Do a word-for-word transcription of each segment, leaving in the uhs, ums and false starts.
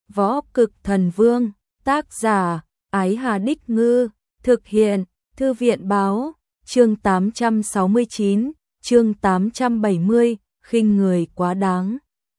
Võ Cực Thần Vương, tác giả, Ái Hà Đích Ngư, thực hiện, Thư viện Báo, chương tám trăm sáu mươi chín, chương tám trăm bảy mươi, khinh người quá đáng.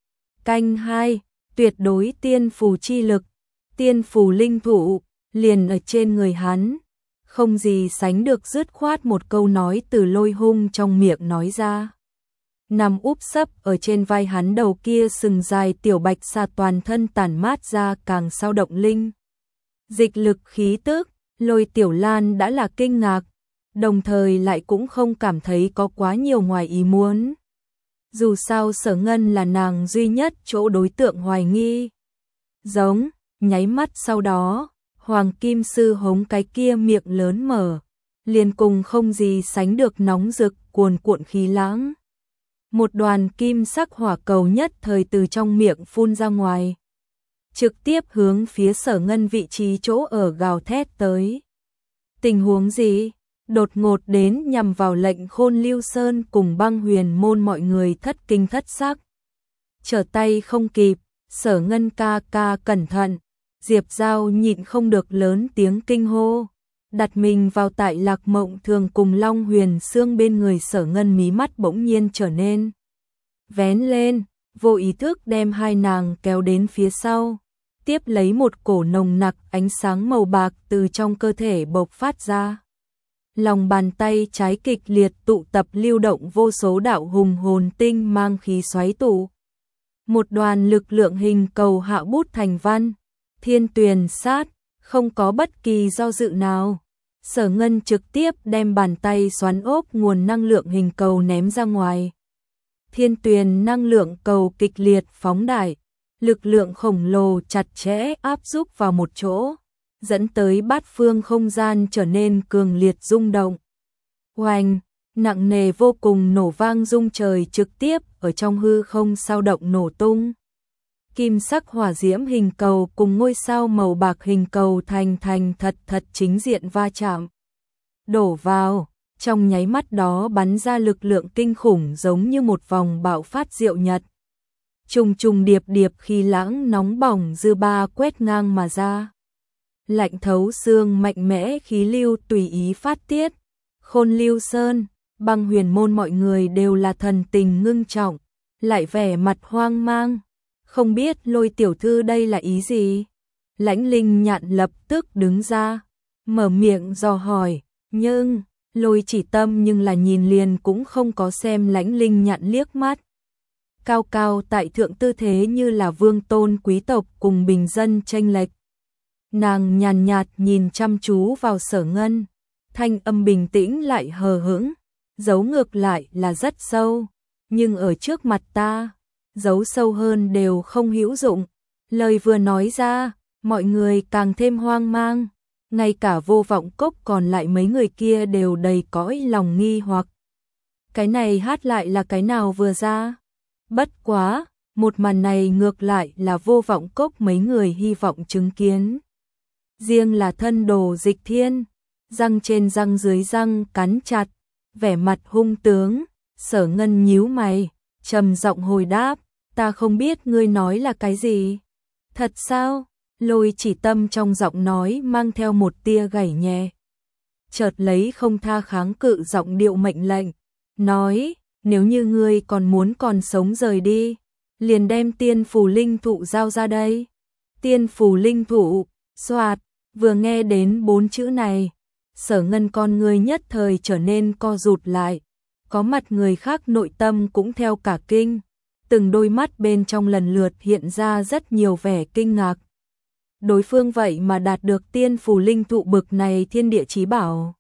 Canh hai, tuyệt đối tiên phù chi lực, tiên phù linh thụ, liền ở trên người hắn. Không gì sánh được dứt khoát một câu nói từ Lôi Hung trong miệng nói ra. Nằm úp sấp ở trên vai hắn đầu kia sừng dài tiểu bạch sa toàn thân tản mát ra càng sao động linh. Dịch lực khí tức, Lôi Tiểu Lan đã là kinh ngạc, đồng thời lại cũng không cảm thấy có quá nhiều ngoài ý muốn. Dù sao Sở Ngân là nàng duy nhất chỗ đối tượng hoài nghi. Giống, nháy mắt sau đó, Hoàng Kim Sư hống cái kia miệng lớn mở, liền cùng không gì sánh được nóng rực cuồn cuộn khí lãng. Một đoàn kim sắc hỏa cầu nhất thời từ trong miệng phun ra ngoài, trực tiếp hướng phía Sở Ngân vị trí chỗ ở gào thét tới. Tình huống gì? Đột ngột đến nhằm vào lệnh Khôn Lưu Sơn cùng Băng Huyền môn mọi người thất kinh thất sắc. Trở tay không kịp, Sở Ngân ca ca cẩn thận, Diệp Giao nhịn không được lớn tiếng kinh hô, đặt mình vào tại Lạc Mộng Thường cùng Long Huyền Xương bên người. Sở Ngân mí mắt bỗng nhiên trở nên vén lên, vô ý thức đem hai nàng kéo đến phía sau, tiếp lấy một cổ nồng nặc ánh sáng màu bạc từ trong cơ thể bộc phát ra. Lòng bàn tay trái kịch liệt tụ tập lưu động vô số đạo hùng hồn tinh mang khí xoáy tụ. Một đoàn lực lượng hình cầu hạ bút thành văn, thiên tuyền sát, không có bất kỳ do dự nào. Sở Ngân trực tiếp đem bàn tay xoắn ốp nguồn năng lượng hình cầu ném ra ngoài. Thiên tuyền năng lượng cầu kịch liệt phóng đại, lực lượng khổng lồ chặt chẽ áp xúc vào một chỗ, dẫn tới bát phương không gian trở nên cường liệt rung động. Oanh, nặng nề vô cùng nổ vang rung trời trực tiếp ở trong hư không sao động nổ tung. Kim sắc hỏa diễm hình cầu cùng ngôi sao màu bạc hình cầu thành thành thật thật chính diện va chạm. Đổ vào, trong nháy mắt đó bắn ra lực lượng kinh khủng giống như một vòng bạo phát diệu nhật. Trùng trùng điệp điệp khí lãng nóng bỏng dư ba quét ngang mà ra. Lạnh thấu xương mạnh mẽ khí lưu tùy ý phát tiết. Khôn Lưu Sơn, Băng Huyền môn mọi người đều là thần tình ngưng trọng, lại vẻ mặt hoang mang. Không biết Lôi tiểu thư đây là ý gì? Lãnh Linh Nhạn lập tức đứng ra, mở miệng dò hỏi, nhưng Lôi Chỉ Tâm nhưng là nhìn liền cũng không có xem Lãnh Linh Nhạn liếc mắt. Cao cao tại thượng tư thế như là vương tôn quý tộc cùng bình dân chênh lệch. Nàng nhàn nhạt nhìn chăm chú vào Sở Ngân, thanh âm bình tĩnh lại hờ hững, giấu ngược lại là rất sâu, nhưng ở trước mặt ta, giấu sâu hơn đều không hữu dụng. Lời vừa nói ra, mọi người càng thêm hoang mang, ngay cả Vô Vọng Cốc còn lại mấy người kia đều đầy cõi lòng nghi hoặc. Cái này hát lại là cái nào vừa ra? Bất quá, một màn này ngược lại là Vô Vọng Cốc mấy người hy vọng chứng kiến. Riêng là thân đồ Dịch Thiên, răng trên răng dưới răng cắn chặt, vẻ mặt hung tướng. Sở Ngân nhíu mày, trầm giọng hồi đáp, ta không biết ngươi nói là cái gì. Thật sao? Lôi Chỉ Tâm trong giọng nói mang theo một tia gảy nhẹ. Chợt lấy không tha kháng cự giọng điệu mệnh lệnh, nói, nếu như ngươi còn muốn còn sống rời đi, liền đem tiên phù linh thụ giao ra đây. Tiên phù linh thụ, xoạt, vừa nghe đến bốn chữ này, Sở Ngân con người nhất thời trở nên co rụt lại, có mặt người khác nội tâm cũng theo cả kinh, từng đôi mắt bên trong lần lượt hiện ra rất nhiều vẻ kinh ngạc. Đối phương vậy mà đạt được tiên phù linh thụ bực này thiên địa chí bảo.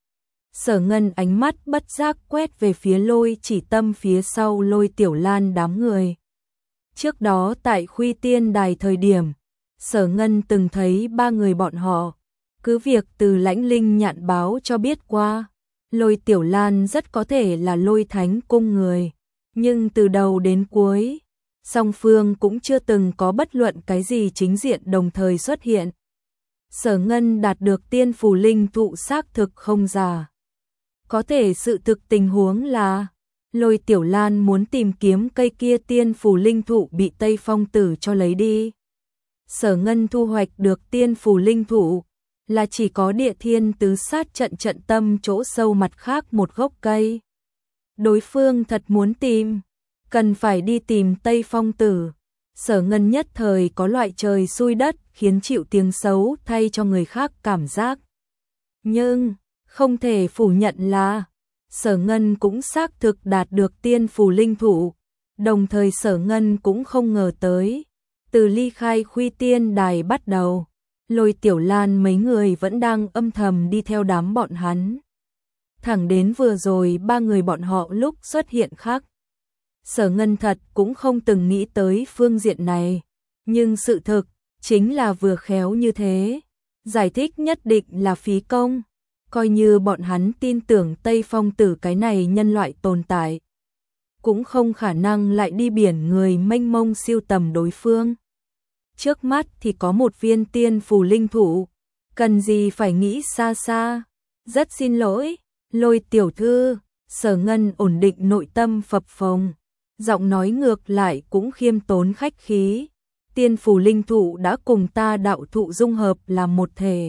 Sở Ngân ánh mắt bất giác quét về phía Lôi Chỉ Tâm phía sau Lôi Tiểu Lan đám người. Trước đó tại Khuy Tiên Đài thời điểm, Sở Ngân từng thấy ba người bọn họ, cứ việc từ Lãnh Linh Nhạn báo cho biết qua, Lôi Tiểu Lan rất có thể là Lôi Thánh cung người, nhưng từ đầu đến cuối, song phương cũng chưa từng có bất luận cái gì chính diện đồng thời xuất hiện. Sở Ngân đạt được tiên phù linh thụ xác thực không giả. Có thể sự thực tình huống là Lôi Tiểu Lan muốn tìm kiếm cây kia tiên phù linh thụ bị Tây Phong Tử cho lấy đi. Sở Ngân thu hoạch được tiên phù linh thụ, là chỉ có địa thiên tứ sát trận trận tâm chỗ sâu mặt khác một gốc cây. Đối phương thật muốn tìm, cần phải đi tìm Tây Phong Tử. Sở Ngân nhất thời có loại trời xui đất khiến chịu tiếng xấu thay cho người khác cảm giác. Nhưng, không thể phủ nhận là, Sở Ngân cũng xác thực đạt được tiên phù linh thụ, đồng thời Sở Ngân cũng không ngờ tới. Từ ly khai Khuy Tiên Đài bắt đầu, Lôi Tiểu Lan mấy người vẫn đang âm thầm đi theo đám bọn hắn. Thẳng đến vừa rồi ba người bọn họ lúc xuất hiện khác. Sở Ngân thật cũng không từng nghĩ tới phương diện này, nhưng sự thực chính là vừa khéo như thế. Giải thích nhất định là phí công, coi như bọn hắn tin tưởng Tây Phong Tử cái này nhân loại tồn tại, cũng không khả năng lại đi biển người mênh mông siêu tầm đối phương. Trước mắt thì có một viên tiên phù linh thụ, cần gì phải nghĩ xa xa. Rất xin lỗi, Lôi tiểu thư. Sở Ngân ổn định nội tâm phập phồng, giọng nói ngược lại cũng khiêm tốn khách khí. Tiên phù linh thụ đã cùng ta đạo thụ dung hợp làm một thể,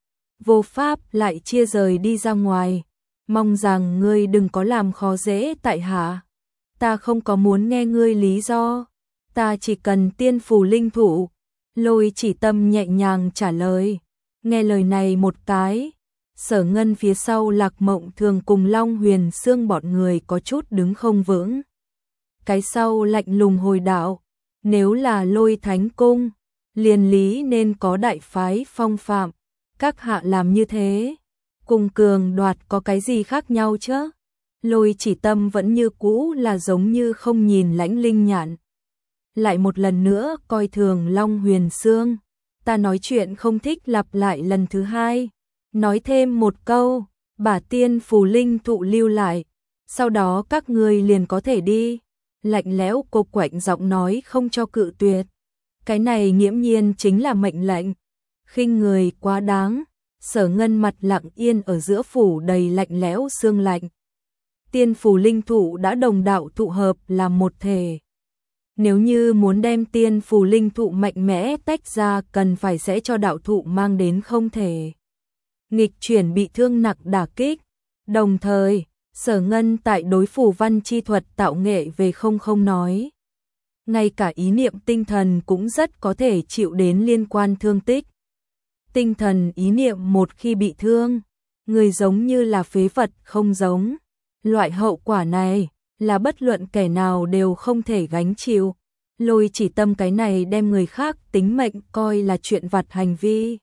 vô pháp lại chia rời đi ra ngoài. Mong rằng ngươi đừng có làm khó dễ tại hạ. Ta không có muốn nghe ngươi lý do, ta chỉ cần tiên phù linh thụ. Lôi Chỉ Tâm nhẹ nhàng trả lời. Nghe lời này một cái, Sở Ngân phía sau Lạc Mộng Thường cùng Long Huyền Sương bọn người có chút đứng không vững. Cái sau lạnh lùng hồi đạo, nếu là Lôi Thánh Cung, liền lý nên có đại phái phong phạm, các hạ làm như thế, cùng cường đoạt có cái gì khác nhau chứ? Lôi Chỉ Tâm vẫn như cũ là giống như không nhìn Lãnh Linh Nhạn. Lại một lần nữa coi thường Long Huyền Sương. Ta nói chuyện không thích lặp lại lần thứ hai. Nói thêm một câu, bả tiên phù linh thụ lưu lại, sau đó các ngươi liền có thể đi. Lạnh lẽo cô quạnh giọng nói không cho cự tuyệt. Cái này nghiễm nhiên chính là mệnh lệnh. Khinh người quá đáng. Sở Ngân mặt lặng yên ở giữa phủ đầy lạnh lẽo xương lạnh. Tiên phù linh thụ đã đồng đạo tụ hợp làm một thể. Nếu như muốn đem tiên phù linh thụ mạnh mẽ tách ra, cần phải sẽ cho đạo thụ mang đến không thể nghịch chuyển bị thương nặng đả kích. Đồng thời, Sở Ngân tại đối phù văn chi thuật tạo nghệ về không không nói. Ngay cả ý niệm tinh thần cũng rất có thể chịu đến liên quan thương tích. Tinh thần ý niệm một khi bị thương, người giống như là phế vật không giống. Loại hậu quả này là bất luận kẻ nào đều không thể gánh chịu. Lôi Chỉ Tâm cái này đem người khác tính mệnh coi là chuyện vặt hành vi,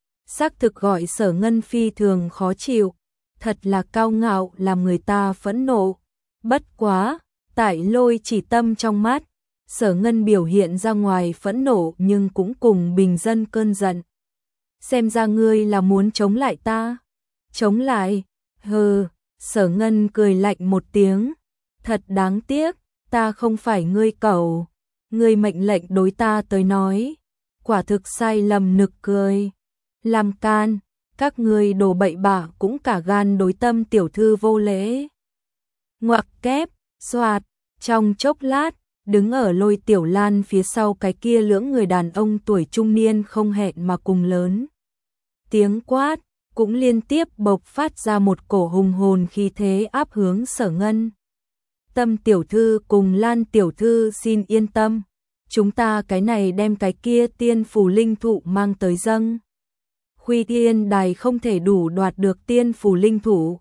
xác thực gọi Sở Ngân phi thường khó chịu, thật là cao ngạo làm người ta phẫn nộ. Bất quá, tại Lôi Chỉ Tâm trong mắt, Sở Ngân biểu hiện ra ngoài phẫn nộ nhưng cũng cùng bình dân cơn giận. Xem ra ngươi là muốn chống lại ta. Chống lại? Hừ. Sở Ngân cười lạnh một tiếng. Thật đáng tiếc, ta không phải ngươi cẩu. Ngươi mệnh lệnh đối ta tới nói, quả thực sai lầm nực cười. Làm can, các ngươi đồ bậy bạ cũng cả gan đối Tâm tiểu thư vô lễ. Ngoặc kép, xoạt, trong chốc lát, đứng ở Lôi Tiểu Lan phía sau cái kia lưỡng người đàn ông tuổi trung niên không hẹn mà cùng lớn. Tiếng quát cũng liên tiếp bộc phát ra một cổ hùng hồn khí thế áp hướng Sở Ngân. Tâm tiểu thư cùng Lan tiểu thư xin yên tâm, chúng ta cái này đem cái kia tiên phù linh thụ mang tới dâng. Khuy Tiên Đài không thể đủ đoạt được tiên phù linh thụ.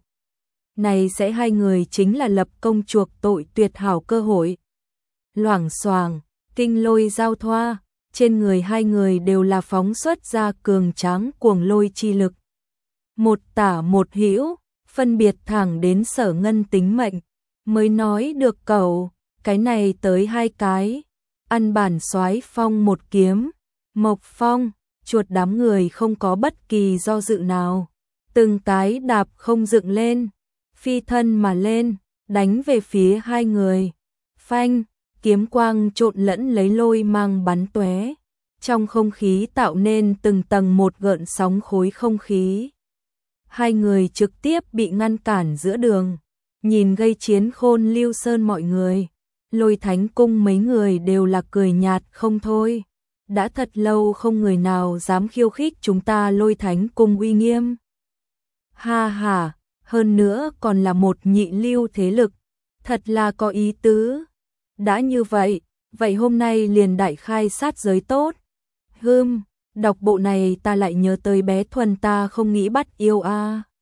Này sẽ hai người chính là lập công chuộc tội tuyệt hảo cơ hội. Loảng xoảng, kinh lôi giao thoa, trên người hai người đều là phóng xuất ra cường tráng cuồng lôi chi lực. Một tả một hữu, phân biệt thẳng đến Sở Ngân tính mệnh, mới nói được cầu, cái này tới hai cái, ăn bản soái phong một kiếm, Mộc Phong, chuột đám người không có bất kỳ do dự nào, từng cái đạp không dựng lên, phi thân mà lên, đánh về phía hai người. Phanh, kiếm quang trộn lẫn lấy lôi mang bắn tóe, trong không khí tạo nên từng tầng một gợn sóng khối không khí. Hai người trực tiếp bị ngăn cản giữa đường, nhìn gây chiến Khôn Lưu Sơn mọi người, Lôi Thánh Cung mấy người đều là cười nhạt không thôi. đã thật lâu không người nào dám khiêu khích chúng ta Lôi Thánh Cung uy nghiêm. Ha ha, hơn nữa còn là một nhị lưu thế lực, thật là có ý tứ. Đã như vậy, vậy hôm nay liền đại khai sát giới tốt. Hừm, đọc bộ này ta lại nhớ tới bé Thuần ta không nghĩ bắt yêu a. À.